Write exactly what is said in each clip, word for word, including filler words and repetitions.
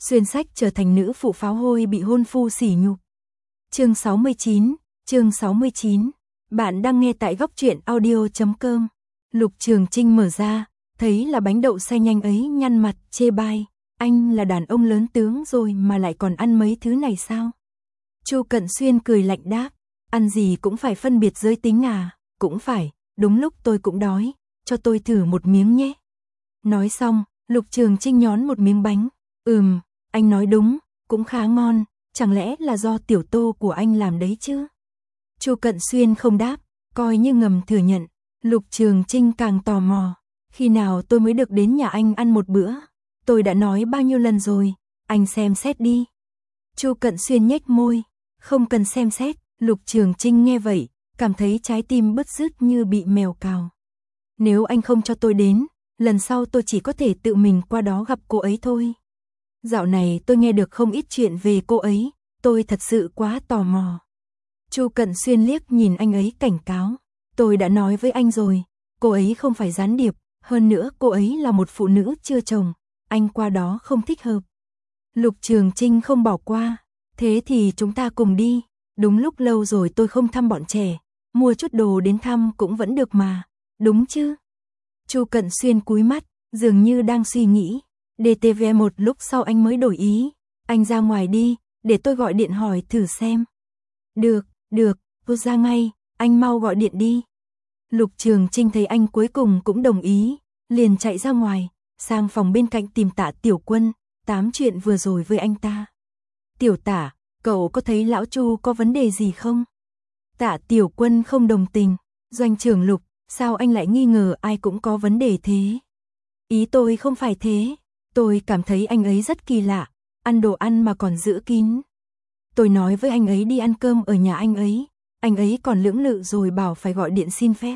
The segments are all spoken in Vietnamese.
xuyên sách trở thành nữ phụ pháo hôi bị hôn phu sỉ nhục. Chương sáu mươi chín, chương sáu mươi chín. Bạn đang nghe tại góc truyện audio chấm com. Lục Trường Trinh mở ra, thấy là bánh đậu xay nhanh ấy, nhăn mặt chê bai, anh là đàn ông lớn tướng rồi mà lại còn ăn mấy thứ này sao? Chu Cận Xuyên cười lạnh đáp, ăn gì cũng phải phân biệt giới tính à? Cũng phải, đúng lúc tôi cũng đói, cho tôi thử một miếng nhé. Nói xong, Lục Trường Trinh nhón một miếng bánh. Ừm, anh nói đúng, cũng khá ngon, chẳng lẽ là do tiểu Tô của anh làm đấy chứ? Chu Cận Xuyên không đáp, coi như ngầm thừa nhận. Lục Trường Trinh càng tò mò, khi nào tôi mới được đến nhà anh ăn một bữa? Tôi đã nói bao nhiêu lần rồi, anh xem xét đi. Chu Cận Xuyên nhếch môi, không cần xem xét. Lục Trường Trinh nghe vậy, cảm thấy trái tim bứt rứt như bị mèo cào. Nếu anh không cho tôi đến, lần sau tôi chỉ có thể tự mình qua đó gặp cô ấy thôi. Dạo này tôi nghe được không ít chuyện về cô ấy, tôi thật sự quá tò mò. Chu Cận Xuyên liếc nhìn anh ấy cảnh cáo, tôi đã nói với anh rồi, cô ấy không phải gián điệp, hơn nữa cô ấy là một phụ nữ chưa chồng, anh qua đó không thích hợp. Lục Trường Trinh không bỏ qua, thế thì chúng ta cùng đi, đúng lúc lâu rồi tôi không thăm bọn trẻ, mua chút đồ đến thăm cũng vẫn được mà, đúng chứ? Chu Cận Xuyên cúi mắt, dường như đang suy nghĩ, đê tê vê một lúc sau anh mới đổi ý, anh ra ngoài đi, để tôi gọi điện hỏi thử xem. Được, được, tôi ra ngay, anh mau gọi điện đi. Lục Trường Trinh thấy anh cuối cùng cũng đồng ý, liền chạy ra ngoài, sang phòng bên cạnh tìm Tạ Tiểu Quân, tám chuyện vừa rồi với anh ta. Tiểu Tả, cậu có thấy lão Chu có vấn đề gì không? Tạ Tiểu Quân không đồng tình, Doanh trưởng Lục, sao anh lại nghi ngờ ai cũng có vấn đề thế? Ý tôi không phải thế, tôi cảm thấy anh ấy rất kỳ lạ, ăn đồ ăn mà còn giữ kín. Tôi nói với anh ấy đi ăn cơm ở nhà anh ấy, anh ấy còn lưỡng lự rồi bảo phải gọi điện xin phép.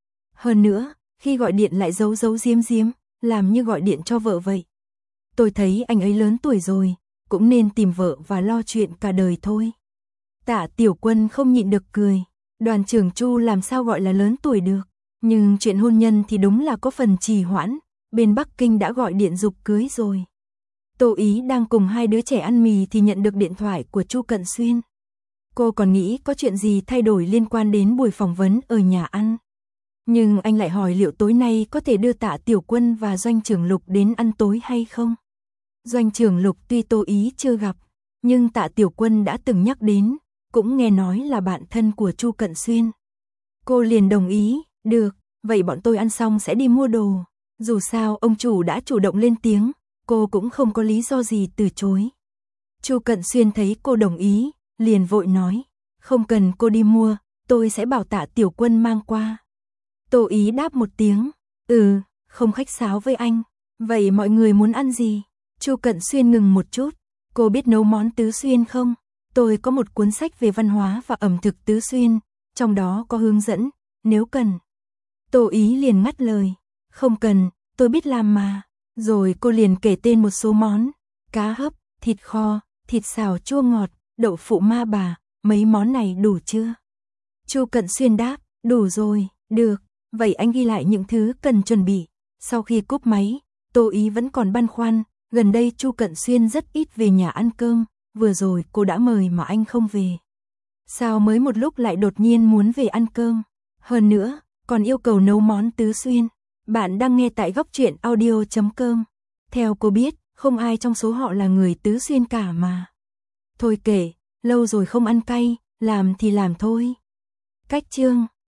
Hơn nữa, khi gọi điện lại giấu giấu giếm giếm, làm như gọi điện cho vợ vậy. Tôi thấy anh ấy lớn tuổi rồi, cũng nên tìm vợ và lo chuyện cả đời thôi. Tạ Tiểu Quân không nhịn được cười, Đoàn trưởng Chu làm sao gọi là lớn tuổi được, nhưng chuyện hôn nhân thì đúng là có phần trì hoãn, bên Bắc Kinh đã gọi điện giục cưới rồi. Tô Ý đang cùng hai đứa trẻ ăn mì thì nhận được điện thoại của Chu Cận Xuyên. Cô còn nghĩ có chuyện gì thay đổi liên quan đến buổi phỏng vấn ở nhà ăn. Nhưng anh lại hỏi liệu tối nay có thể đưa Tạ Tiểu Quân và Doanh trưởng Lục đến ăn tối hay không. Doanh trưởng Lục tuy Tô Ý chưa gặp, nhưng Tạ Tiểu Quân đã từng nhắc đến, cũng nghe nói là bạn thân của Chu Cận Xuyên. Cô liền đồng ý, được, vậy bọn tôi ăn xong sẽ đi mua đồ. Dù sao ông chủ đã chủ động lên tiếng, cô cũng không có lý do gì từ chối. Chu Cận Xuyên thấy cô đồng ý, liền vội nói, không cần cô đi mua, tôi sẽ bảo Tạ Tiểu Quân mang qua. Tô Ý đáp một tiếng, ừ, không khách sáo với anh, vậy mọi người muốn ăn gì? Chu Cận Xuyên ngừng một chút, cô biết nấu món Tứ Xuyên không? Tôi có một cuốn sách về văn hóa và ẩm thực Tứ Xuyên, trong đó có hướng dẫn, nếu cần. Tô Ý liền ngắt lời, không cần, tôi biết làm mà. Rồi cô liền kể tên một số món, cá hấp, thịt kho, thịt xào chua ngọt, đậu phụ ma bà, mấy món này đủ chưa? Chu Cận Xuyên đáp, đủ rồi, được, vậy anh ghi lại những thứ cần chuẩn bị. Sau khi cúp máy, Tô Ý vẫn còn băn khoăn, gần đây Chu Cận Xuyên rất ít về nhà ăn cơm, vừa rồi cô đã mời mà anh không về. Sao mới một lúc lại đột nhiên muốn về ăn cơm? Hơn nữa, còn yêu cầu nấu món Tứ Xuyên. Bạn đang nghe tại góc truyện audio chấm com. Theo cô biết, không ai trong số họ là người Tứ Xuyên cả mà. Thôi kệ, lâu rồi không ăn cay, làm thì làm thôi. Cách chương